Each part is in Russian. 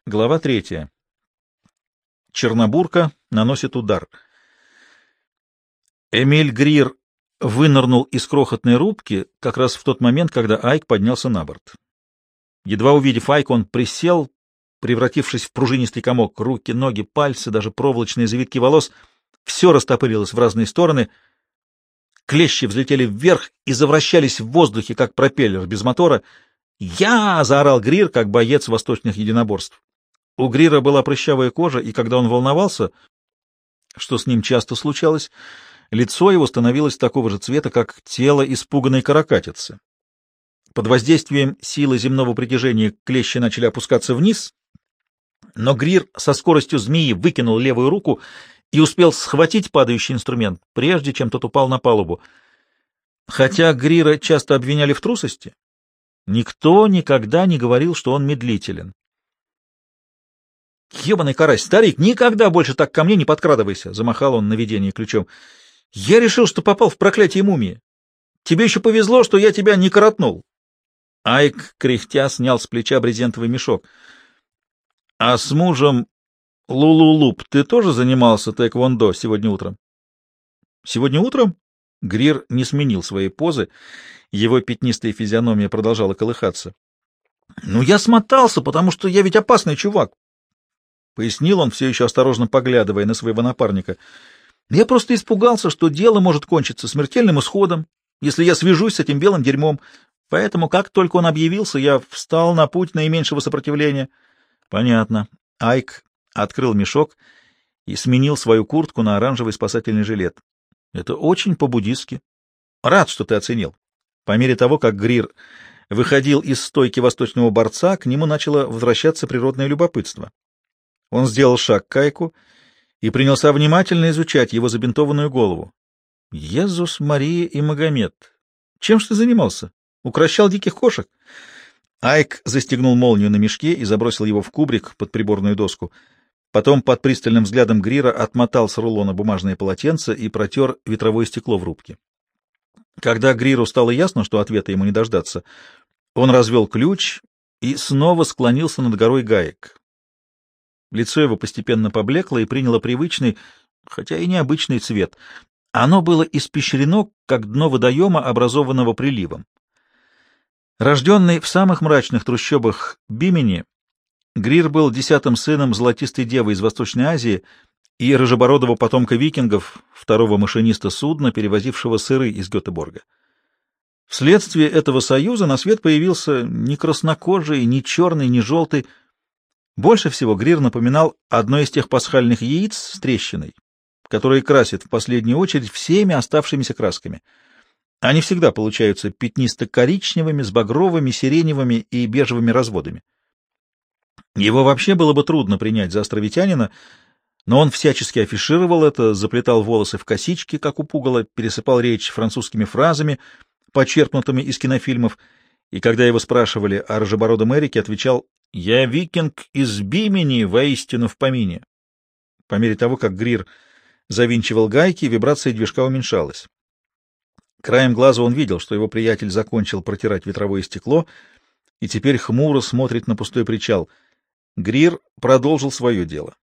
Глава 3. Чернобурка наносит удар. Эмиль Грир вынырнул из крохотной рубки как раз в тот момент, когда Айк поднялся на борт. Едва увидев Айка, он присел, превратившись в пружинистый комок. Руки, ноги, пальцы, даже проволочные завитки волос — все растопырилось в разные стороны. Клещи взлетели вверх и завращались в воздухе, как пропеллер без мотора. «Я!» — заорал Грир, как боец восточных единоборств. У Грира была прыщавая кожа, и когда он волновался, что с ним часто случалось, лицо его становилось такого же цвета, как тело испуганной каракатицы. Под воздействием силы земного притяжения клещи начали опускаться вниз, но Грир со скоростью змеи выкинул левую руку и успел схватить падающий инструмент, прежде чем тот упал на палубу. Хотя Грира часто обвиняли в трусости, никто никогда не говорил, что он медлителен. «Ебаный карась, старик, никогда больше так ко мне не подкрадывайся!» — замахал он на видение ключом. «Я решил, что попал в проклятие мумии. Тебе еще повезло, что я тебя не коротнул». Айк, кряхтя, снял с плеча брезентовый мешок. — А с мужем Лулулуп ты тоже занимался тэквондо сегодня утром? — Сегодня утром? Грир не сменил своей позы, его пятнистая физиономия продолжала колыхаться. — Ну, я смотался, потому что я ведь опасный чувак, — пояснил он, все еще осторожно поглядывая на своего напарника. — Я просто испугался, что дело может кончиться смертельным исходом, если я свяжусь с этим белым дерьмом. Поэтому, как только он объявился, я встал на путь наименьшего сопротивления. — Понятно. Айк открыл мешок и сменил свою куртку на оранжевый спасательный жилет. — Это очень по-буддистски. Рад, что ты оценил. По мере того, как Грир выходил из стойки восточного борца, к нему начало возвращаться природное любопытство. Он сделал шаг к Айку и принялся внимательно изучать его забинтованную голову. — Иисус, Мария и Магомед! Чем ж ты занимался? Укрощал диких кошек? Айк застегнул молнию на мешке и забросил его в кубрик под приборную доску. Потом под пристальным взглядом Грира отмотал с рулона бумажное полотенце и протер ветровое стекло в рубке. Когда Гриру стало ясно, что ответа ему не дождаться, он развел ключ и снова склонился над горой гаек. Лицо его постепенно поблекло и приняло привычный, хотя и необычный цвет. Оно было испещрено, как дно водоема, образованного приливом. Рожденный в самых мрачных трущобах Бимени, Грир был 10-м сыном золотистой девы из Восточной Азии и рыжебородого потомка викингов, второго машиниста судна, перевозившего сыры из Гетеборга. Вследствие этого союза на свет появился ни краснокожий, ни черный, ни желтый. Больше всего Грир напоминал одно из тех пасхальных яиц с трещиной, которые красят в последнюю очередь всеми оставшимися красками. Они всегда получаются пятнисто-коричневыми, с багровыми, сиреневыми и бежевыми разводами. Его вообще было бы трудно принять за островитянина, но он всячески афишировал это, заплетал волосы в косички, как у пугала, пересыпал речь французскими фразами, почерпнутыми из кинофильмов, и когда его спрашивали о рыжебородом Эрике, отвечал: «Я викинг из Бимени, воистину в помине». По мере того, как Грир завинчивал гайки, вибрация движка уменьшалась. Краем глаза он видел, что его приятель закончил протирать ветровое стекло и теперь хмуро смотрит на пустой причал. Грир продолжил свое дело.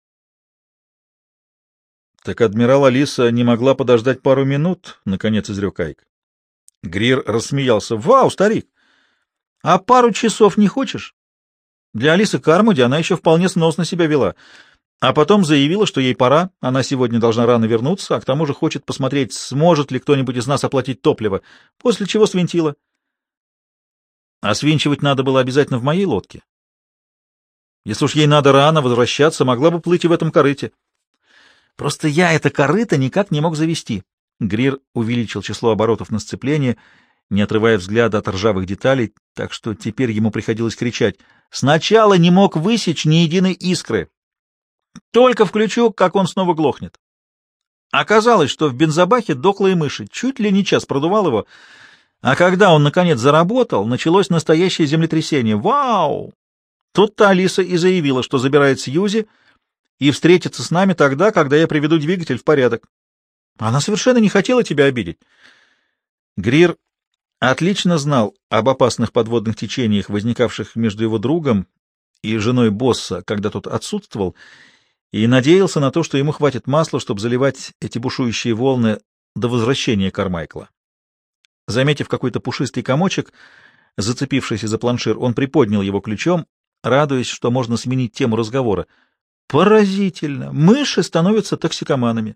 — Так адмирал Алиса не могла подождать пару минут? — наконец изрек Айк. Грир рассмеялся. — Вау, старик! А пару часов не хочешь? Для Алисы Кармуди она еще вполне сносно себя вела. А потом заявила, что ей пора, она сегодня должна рано вернуться, а к тому же хочет посмотреть, сможет ли кто-нибудь из нас оплатить топливо, после чего свинтила. А свинчивать надо было обязательно в моей лодке. Если уж ей надо рано возвращаться, могла бы плыть и в этом корыте. Просто я это корыто никак не мог завести. Грир увеличил число оборотов на сцеплении, не отрывая взгляда от ржавых деталей, так что теперь ему приходилось кричать: «Сначала не мог высечь ни единой искры. Только включу, как он снова глохнет». Оказалось, что в бензобаке дохлые мыши, чуть ли не час продувал его, а когда он, наконец, заработал, началось настоящее землетрясение. Вау! Тут-то Алиса и заявила, что забирает Сьюзи и встретится с нами тогда, когда я приведу двигатель в порядок. Она совершенно не хотела тебя обидеть. Грир отлично знал об опасных подводных течениях, возникавших между его другом и женой босса, когда тот отсутствовал, и надеялся на то, что ему хватит масла, чтобы заливать эти бушующие волны до возвращения Кармайкла. Заметив какой-то пушистый комочек, зацепившийся за планшир, он приподнял его ключом, радуясь, что можно сменить тему разговора. Поразительно! Мыши становятся токсикоманами.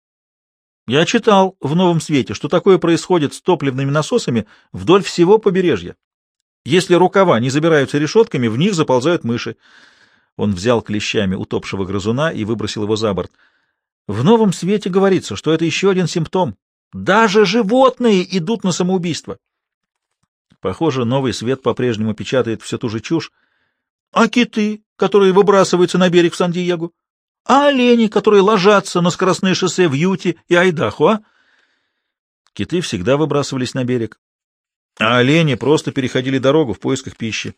Я читал в «Новом свете», что такое происходит с топливными насосами вдоль всего побережья. Если рукава не забираются решетками, в них заползают мыши. Он взял клещами утопшего грызуна и выбросил его за борт. В «Новом свете» говорится, что это еще один симптом. Даже животные идут на самоубийство. Похоже, «Новый свет» по-прежнему печатает всю ту же чушь. А киты, которые выбрасываются на берег в Сан-Диего? А олени, которые ложатся на скоростные шоссе в Юте и Айдахо, а? Киты всегда выбрасывались на берег, а олени просто переходили дорогу в поисках пищи.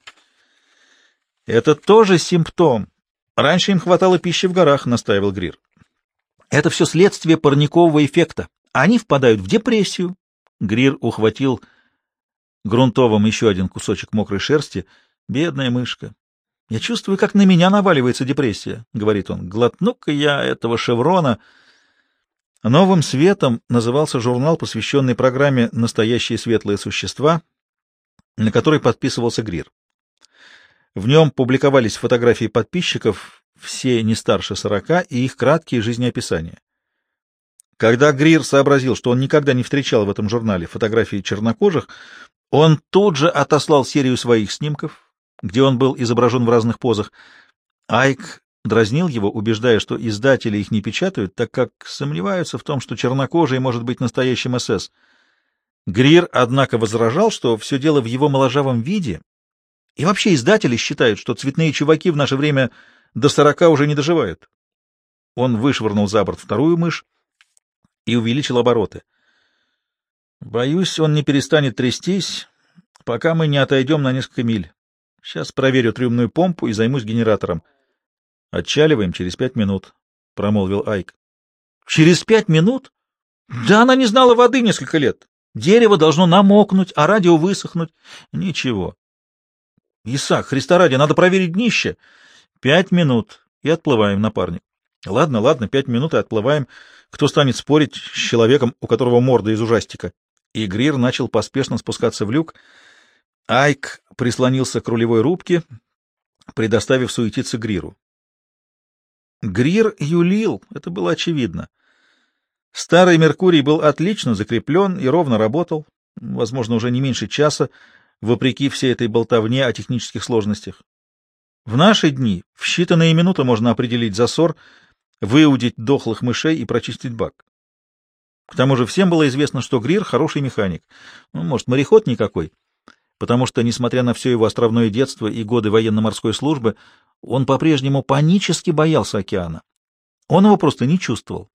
Это тоже симптом. Раньше им хватало пищи в горах, настаивал Грир. Это все следствие парникового эффекта. Они впадают в депрессию. Грир ухватил грунтовым еще один кусочек мокрой шерсти. Бедная мышка. «Я чувствую, как на меня наваливается депрессия», — говорит он. «Глотну-ка я этого шеврона». «Новым светом» назывался журнал, посвященный программе «Настоящие светлые существа», на который подписывался Грир. В нем публиковались фотографии подписчиков, все не старше 40, и их краткие жизнеописания. Когда Грир сообразил, что он никогда не встречал в этом журнале фотографии чернокожих, он тут же отослал серию своих снимков, где он был изображен в разных позах. Айк дразнил его, убеждая, что издатели их не печатают, так как сомневаются в том, что чернокожий может быть настоящим СС. Грир, однако, возражал, что все дело в его моложавом виде, и вообще издатели считают, что цветные чуваки в наше время до 40 уже не доживают. Он вышвырнул за борт вторую мышь и увеличил обороты. «Боюсь, он не перестанет трястись, пока мы не отойдем на несколько миль. Сейчас проверю трюмную помпу и займусь генератором. Отчаливаем через 5 минут», — промолвил Айк. «Через 5 минут? Да она не знала воды несколько лет. Дерево должно намокнуть, а радио высохнуть. Ничего. Исаак, Христа ради, надо проверить днище. 5 минут, и отплываем, напарник. Ладно, 5 минут, и отплываем. Кто станет спорить с человеком, у которого морда из ужастика?» И Грир начал поспешно спускаться в люк. Айк прислонился к рулевой рубке, предоставив суетиться Гриру. Грир юлил, это было очевидно. Старый Меркурий был отлично закреплен и ровно работал, возможно, уже не меньше часа, вопреки всей этой болтовне о технических сложностях. В наши дни в считанные минуты можно определить засор, выудить дохлых мышей и прочистить бак. К тому же всем было известно, что Грир хороший механик, может, мореход никакой, потому что, несмотря на все его островное детство и годы военно-морской службы, он по-прежнему панически боялся океана. Он его просто не чувствовал.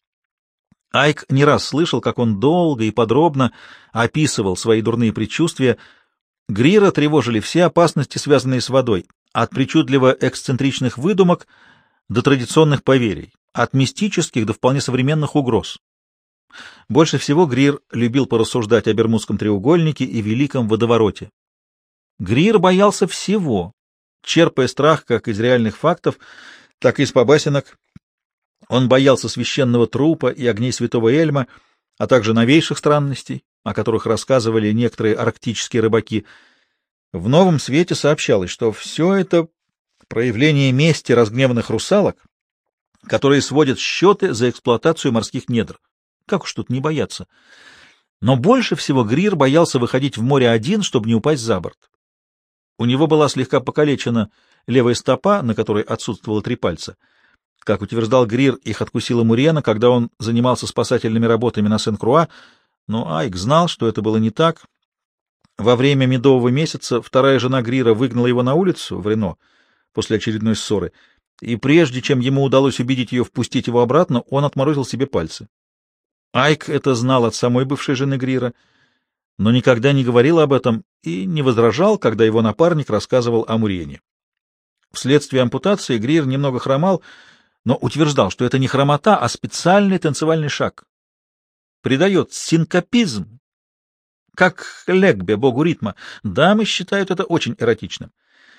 Айк не раз слышал, как он долго и подробно описывал свои дурные предчувствия. Грира тревожили все опасности, связанные с водой, от причудливо эксцентричных выдумок до традиционных поверий, от мистических до вполне современных угроз. Больше всего Грир любил порассуждать о Бермудском треугольнике и Великом водовороте. Грир боялся всего, черпая страх как из реальных фактов, так и из побасенок. Он боялся священного трупа и огней святого Эльма, а также новейших странностей, о которых рассказывали некоторые арктические рыбаки. В «Новом свете» сообщалось, что все это проявление мести разгневанных русалок, которые сводят счеты за эксплуатацию морских недр. Как уж тут не бояться? Но больше всего Грир боялся выходить в море один, чтобы не упасть за борт. У него была слегка покалечена левая стопа, на которой отсутствовало 3 пальца. Как утверждал Грир, их откусила мурена, когда он занимался спасательными работами на Сен-Круа, но Айк знал, что это было не так. Во время медового месяца вторая жена Грира выгнала его на улицу в Рено после очередной ссоры, и прежде чем ему удалось убедить ее впустить его обратно, он отморозил себе пальцы. Айк это знал от самой бывшей жены Грира, но никогда не говорил об этом и не возражал, когда его напарник рассказывал о мурене. Вследствие ампутации Грир немного хромал, но утверждал, что это не хромота, а специальный танцевальный шаг. Придает синкопизм, как Легбе, богу ритма. Дамы считают это очень эротичным.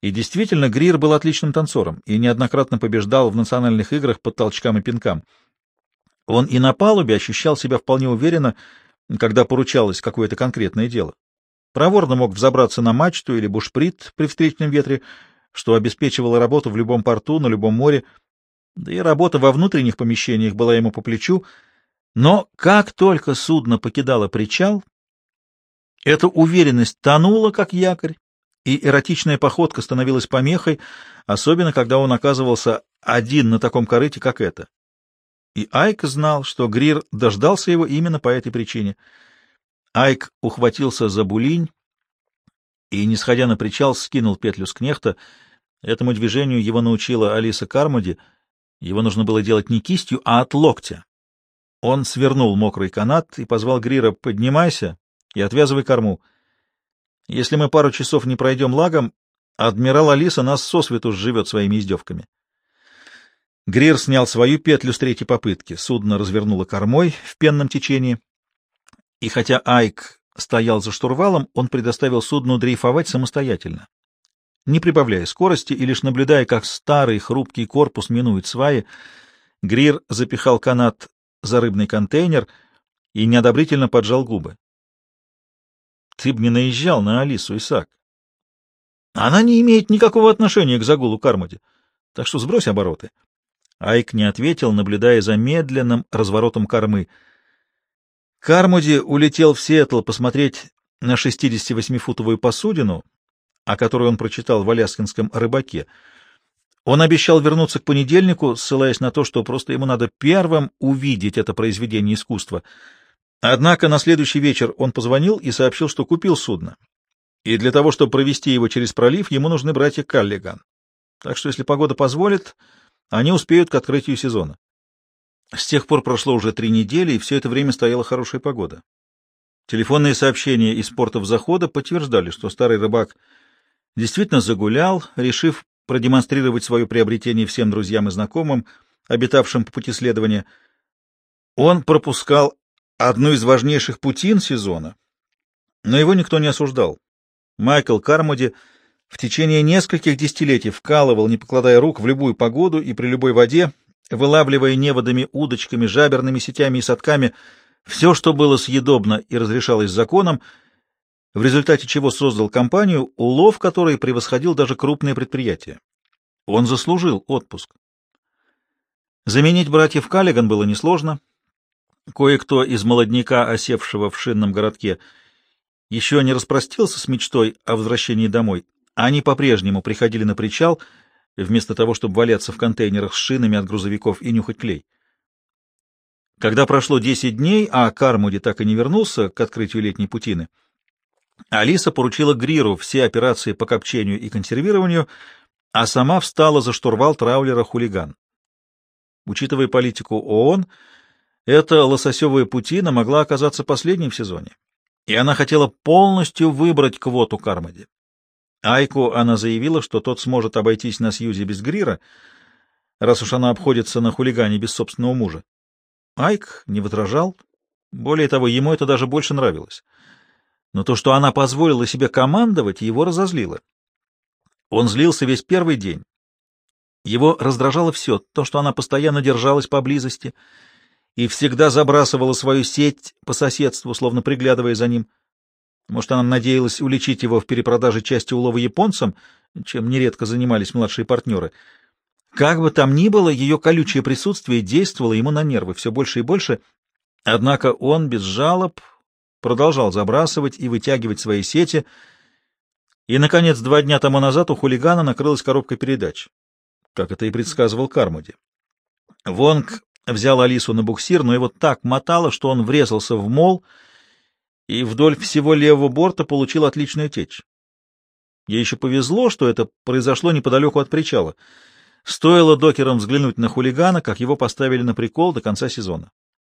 И действительно, Грир был отличным танцором и неоднократно побеждал в национальных играх по толчкам и пинкам. Он и на палубе ощущал себя вполне уверенно, когда поручалось какое-то конкретное дело. Проворно мог взобраться на мачту или бушприт при встречном ветре, что обеспечивало работу в любом порту, на любом море, да и работа во внутренних помещениях была ему по плечу. Но как только судно покидало причал, эта уверенность тонула, как якорь, и эротичная походка становилась помехой, особенно когда он оказывался один на таком корыте, как это. И Айк знал, что Грир дождался его именно по этой причине. Айк ухватился за булинь и, не сходя на причал, скинул петлю с кнехта. Этому движению его научила Алиса Кармоди. Его нужно было делать не кистью, а от локтя. Он свернул мокрый канат и позвал Грира: «Поднимайся и отвязывай корму. Если мы пару часов не пройдем лагом, адмирал Алиса нас сосвету сживет своими издевками». Грир снял свою петлю с третьей попытки. Судно развернуло кормой в пенном течении, и хотя Айк стоял за штурвалом, он предоставил судну дрейфовать самостоятельно, не прибавляя скорости и лишь наблюдая, как старый хрупкий корпус минует сваи. Грир запихал канат за рыбный контейнер и неодобрительно поджал губы. «Ты б не наезжал на Алису, Исаак. Она не имеет никакого отношения к загулу Кармоди, так что сбрось обороты». Айк не ответил, наблюдая за медленным разворотом кормы. Кармоди улетел в Сиэтл посмотреть на 68-футовую посудину, о которой он прочитал в аляскинском рыбаке. Он обещал вернуться к понедельнику, ссылаясь на то, что просто ему надо первым увидеть это произведение искусства. Однако на следующий вечер он позвонил и сообщил, что купил судно. И для того, чтобы провести его через пролив, ему нужны братья Каллиган. Так что, если погода позволит, они успеют к открытию сезона. С тех пор прошло уже 3 недели, и все это время стояла хорошая погода. Телефонные сообщения из портов захода подтверждали, что старый рыбак действительно загулял, решив продемонстрировать свое приобретение всем друзьям и знакомым, обитавшим по пути следования. Он пропускал одну из важнейших путин сезона, но его никто не осуждал. Майкл Кармоди в течение нескольких десятилетий вкалывал, не покладая рук, в любую погоду и при любой воде, вылавливая неводами, удочками, жаберными сетями и садками все, что было съедобно и разрешалось законом, в результате чего создал компанию, улов которой превосходил даже крупные предприятия. Он заслужил отпуск. Заменить братьев Каллиган было несложно. Кое-кто из молодняка, осевшего в шинном городке, еще не распростился с мечтой о возвращении домой. Они по-прежнему приходили на причал, вместо того, чтобы валяться в контейнерах с шинами от грузовиков и нюхать клей. Когда прошло 10 дней, а Кармоди так и не вернулся к открытию летней путины, Алиса поручила Гриру все операции по копчению и консервированию, а сама встала за штурвал траулера «Хулиган». Учитывая политику ООН, эта лососевая путина могла оказаться последней в сезоне, и она хотела полностью выбрать квоту Кармоди. Айку она заявила, что тот сможет обойтись на Сьюзе без Грира, раз уж она обходится на «Хулигане» без собственного мужа. Айк не возражал, более того, ему это даже больше нравилось. Но то, что она позволила себе командовать, его разозлило. Он злился весь первый день. Его раздражало все, то, что она постоянно держалась поблизости и всегда забрасывала свою сеть по соседству, словно приглядывая за ним. Может, она надеялась уличить его в перепродаже части улова японцам, чем нередко занимались младшие партнеры. Как бы там ни было, ее колючее присутствие действовало ему на нервы все больше и больше, однако он без жалоб продолжал забрасывать и вытягивать свои сети, и, наконец, 2 дня тому назад у «Хулигана» накрылась коробка передач, как это и предсказывал Кармоди. Вонг взял Алису на буксир, но его так мотало, что он врезался в мол и вдоль всего левого борта получил отличную течь. Ей еще повезло, что это произошло неподалеку от причала. Стоило докерам взглянуть на «Хулигана», как его поставили на прикол до конца сезона.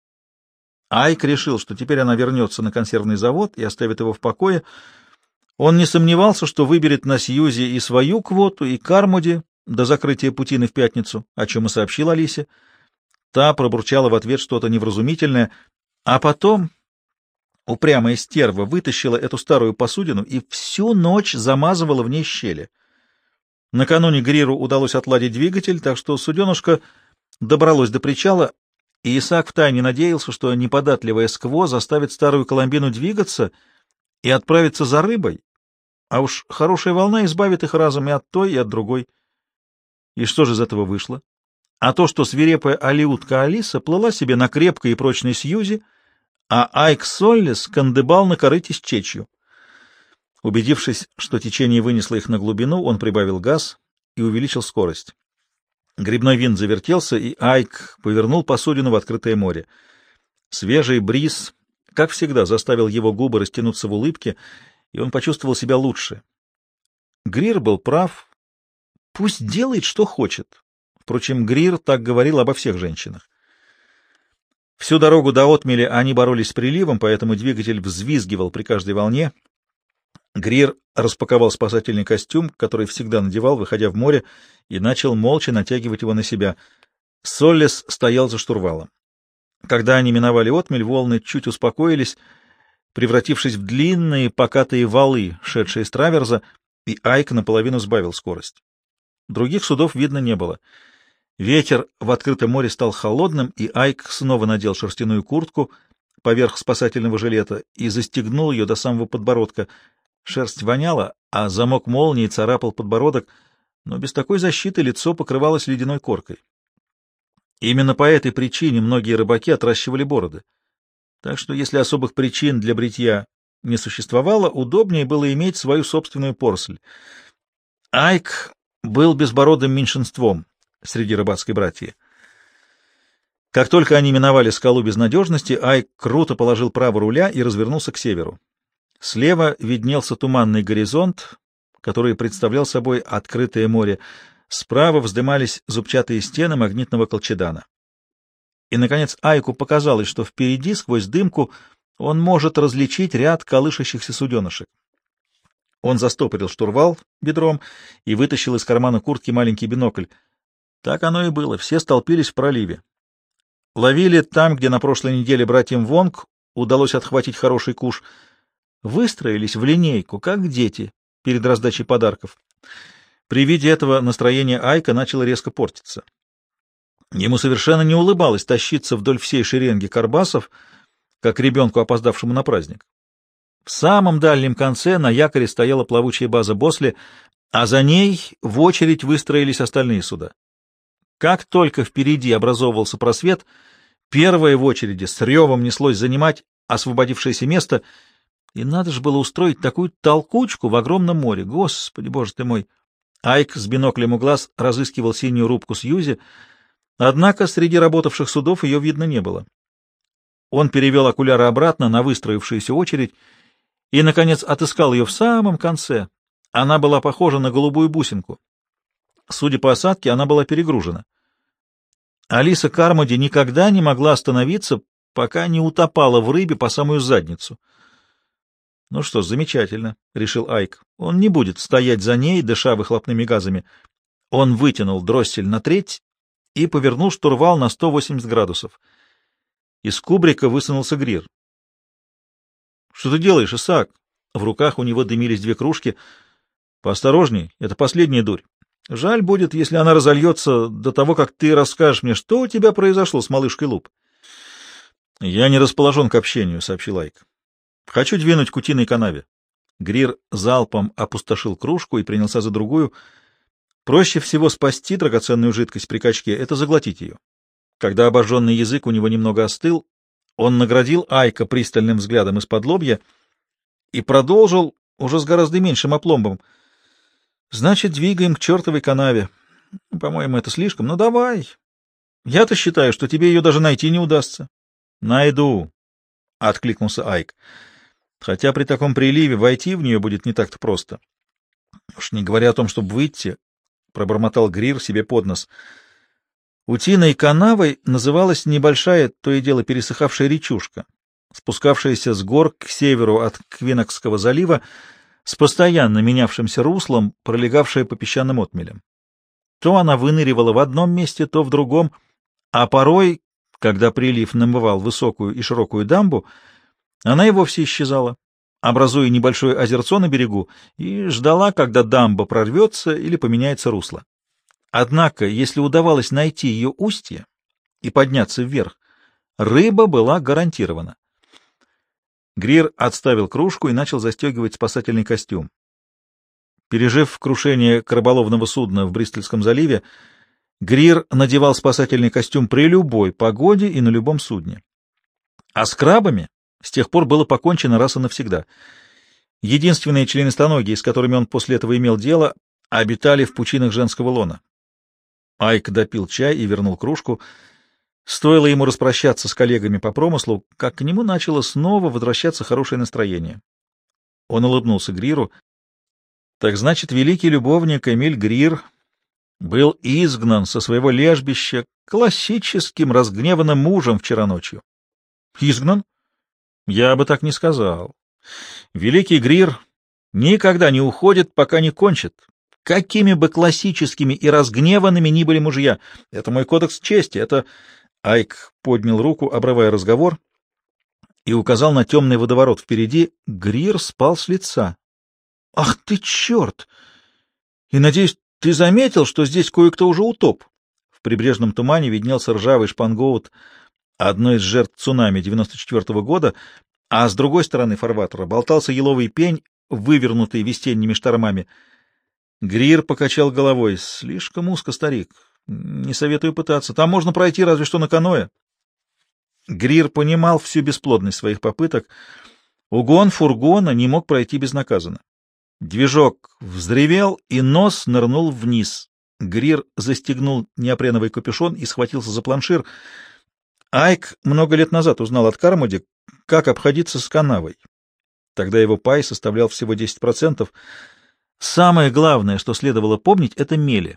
Айк решил, что теперь она вернется на консервный завод и оставит его в покое. Он не сомневался, что выберет на Сьюзе и свою квоту, и Кармоди до закрытия путины в пятницу, о чем и сообщил Алисе. Та пробурчала в ответ что-то невразумительное, а потом упрямая стерва вытащила эту старую посудину и всю ночь замазывала в ней щели. Накануне Гриру удалось отладить двигатель, так что суденышко добралось до причала, и Исаак втайне надеялся, что неподатливая скво заставит старую Коломбину двигаться и отправиться за рыбой, а уж хорошая волна избавит их разом и от той, и от другой. И что же из этого вышло? А то, что свирепая алиутка Алиса плыла себе на крепкой и прочной Сьюзи, а Айк Соллес кандыбал на корыте с Чечью. Убедившись, что течение вынесло их на глубину, он прибавил газ и увеличил скорость. Гребной винт завертелся, и Айк повернул посудину в открытое море. Свежий бриз, как всегда, заставил его губы растянуться в улыбке, и он почувствовал себя лучше. Грир был прав. Пусть делает, что хочет. Впрочем, Грир так говорил обо всех женщинах. Всю дорогу до отмели они боролись с приливом, поэтому двигатель взвизгивал при каждой волне. Грир распаковал спасательный костюм, который всегда надевал, выходя в море, и начал молча натягивать его на себя. Соллес стоял за штурвалом. Когда они миновали отмель, волны чуть успокоились, превратившись в длинные покатые валы, шедшие с траверза, и Айк наполовину сбавил скорость. Других судов видно не было. Ветер в открытом море стал холодным, и Айк снова надел шерстяную куртку поверх спасательного жилета и застегнул ее до самого подбородка. Шерсть воняла, а замок молнии царапал подбородок, но без такой защиты лицо покрывалось ледяной коркой. Именно по этой причине многие рыбаки отращивали бороды. Так что, если особых причин для бритья не существовало, удобнее было иметь свою собственную поросль. Айк был безбородым меньшинством среди рыбацкой братьи. Как только они миновали скалу безнадежности, Айк круто положил право руля и развернулся к северу. Слева виднелся туманный горизонт, который представлял собой открытое море. Справа вздымались зубчатые стены магнитного колчедана. И, наконец, Айку показалось, что впереди, сквозь дымку, он может различить ряд колышащихся суденышек. Он застопорил штурвал бедром и вытащил из кармана куртки маленький бинокль. Так оно и было, все столпились в проливе. Ловили там, где на прошлой неделе братьям Вонг удалось отхватить хороший куш. Выстроились в линейку, как дети, перед раздачей подарков. При виде этого настроение Айка начало резко портиться. Ему совершенно не улыбалось тащиться вдоль всей шеренги карбасов, как ребенку, опоздавшему на праздник. В самом дальнем конце на якоре стояла плавучая база Босли, а за ней в очередь выстроились остальные суда. Как только впереди образовывался просвет, первое в очереди с ревом неслось занимать освободившееся место, и надо же было устроить такую толкучку в огромном море. Господи, боже ты мой! Айк с биноклем у глаз разыскивал синюю рубку Сьюзи, однако среди работавших судов ее видно не было. Он перевел окуляры обратно на выстроившуюся очередь и, наконец, отыскал ее в самом конце. Она была похожа на голубую бусинку. Судя по осадке, она была перегружена. Алиса Кармоди никогда не могла остановиться, пока не утопала в рыбе по самую задницу. «Ну что ж, замечательно», — решил Айк. «Он не будет стоять за ней, дыша выхлопными газами». Он вытянул дроссель на треть и повернул штурвал на 180 градусов. Из кубрика высунулся Грир. «Что ты делаешь, Исаак?» В руках у него дымились две кружки. «Поосторожней, это последняя дурь. Жаль будет, если она разольется до того, как ты расскажешь мне, что у тебя произошло с малышкой Луп». «Я не расположен к общению», — сообщил Айк. «Хочу двинуть к утиной канаве». Грир залпом опустошил кружку и принялся за другую. Проще всего спасти драгоценную жидкость при качке — это заглотить ее. Когда обожженный язык у него немного остыл, он наградил Айка пристальным взглядом из-под лобья и продолжил уже с гораздо меньшим опломбом. «Значит, двигаем к чертовой канаве. По-моему, это слишком. Ну, давай. Я-то считаю, что тебе ее даже найти не удастся». «Найду», — откликнулся Айк. «Хотя при таком приливе войти в нее будет не так-то просто. Уж не говоря о том, чтобы выйти», — пробормотал Грир себе под нос. Утиной канавой называлась небольшая, то и дело пересыхавшая речушка, спускавшаяся с гор к северу от Квинокского залива, с постоянно менявшимся руслом, пролегавшая по песчаным отмелям. То она выныривала в одном месте, то в другом, а порой, когда прилив намывал высокую и широкую дамбу, она и вовсе исчезала, образуя небольшое озерцо на берегу, и ждала, когда дамба прорвется или поменяется русло. Однако, если удавалось найти ее устье и подняться вверх, рыба была гарантирована. Грир отставил кружку и начал застегивать спасательный костюм. Пережив крушение рыболовного судна в Бристольском заливе, Грир надевал спасательный костюм при любой погоде и на любом судне. А с крабами с тех пор было покончено раз и навсегда. Единственные членистоногие, с которыми он после этого имел дело, обитали в пучинах женского лона. Айк допил чай и вернул кружку. Стоило ему распрощаться с коллегами по промыслу, как к нему начало снова возвращаться хорошее настроение. Он улыбнулся Гриру. Так значит, великий любовник Эмиль Грир был изгнан со своего лежбища классическим разгневанным мужем вчера ночью. Изгнан? Я бы так не сказал. Великий Грир никогда не уходит, пока не кончит. Какими бы классическими и разгневанными ни были мужья. Это мой кодекс чести, это... Айк поднял руку, обрывая разговор, и указал на темный водоворот впереди. Грир спал с лица. «Ах ты, черт! И, надеюсь, ты заметил, что здесь кое-кто уже утоп?» В прибрежном тумане виднелся ржавый шпангоут одной из жертв цунами 94-го года, а с другой стороны фарватера болтался еловый пень, вывернутый весенними штормами. Грир покачал головой. «Слишком узко, старик. Не советую пытаться. Там можно пройти разве что на каноэ». Грир понимал всю бесплодность своих попыток. Угон фургона не мог пройти безнаказанно. Движок взревел, и нос нырнул вниз. Грир застегнул неопреновый капюшон и схватился за планшир. Айк много лет назад узнал от Кармоди, как обходиться с канавой. Тогда его пай составлял всего 10%. Самое главное, что следовало помнить, — это мели.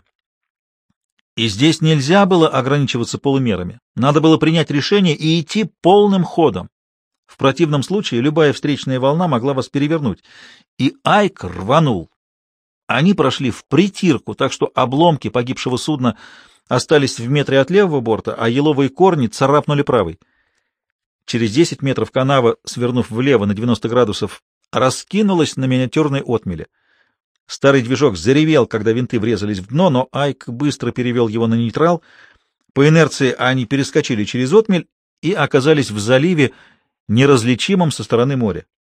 И здесь нельзя было ограничиваться полумерами. Надо было принять решение и идти полным ходом. В противном случае любая встречная волна могла вас перевернуть. И Айк рванул. Они прошли впритирку, так что обломки погибшего судна остались в метре от левого борта, а еловые корни царапнули правый. Через 10 метров канава, свернув влево на 90 градусов, раскинулась на миниатюрной отмеле. Старый движок заревел, когда винты врезались в дно, но Айк быстро перевел его на нейтрал. По инерции они перескочили через отмель и оказались в заливе, неразличимом со стороны моря.